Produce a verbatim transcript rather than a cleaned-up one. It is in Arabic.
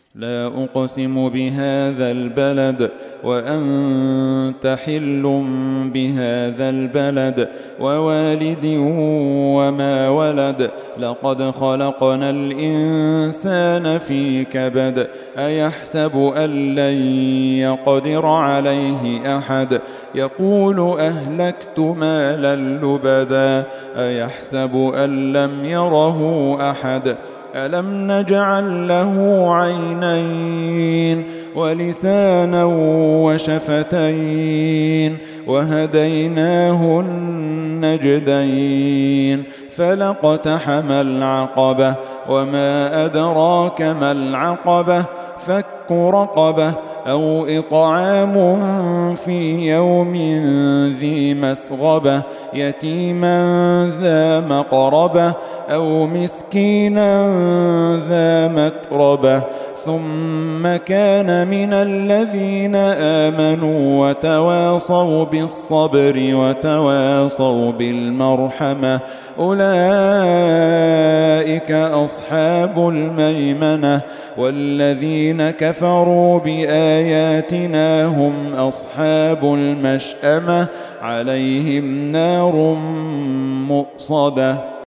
لا أقسم بهذا البلد وأنت حل بهذا البلد ووالد وما ولد لقد خلقنا الإنسان في كبد أيحسب أن لن يقدر عليه أحد يقول أهلكت مالا لبدا أيحسب أن لم يره أحد ألم نجعل له عينين ولسانا وشفتين وهديناه النجدين فلاقتحم العقبة وما أدراك ما العقبة فك رقبة أو إطعام في يوم ذي مسغبة يتيما ذا مقربة أو مسكينا ذا متربة ثم كان من الذين آمنوا وتواصوا بالصبر وتواصوا بالمرحمة أولئك أصحاب الميمنة والذين كفروا بآياتنا هم أصحاب المشأمة عليهم نار مؤصدة.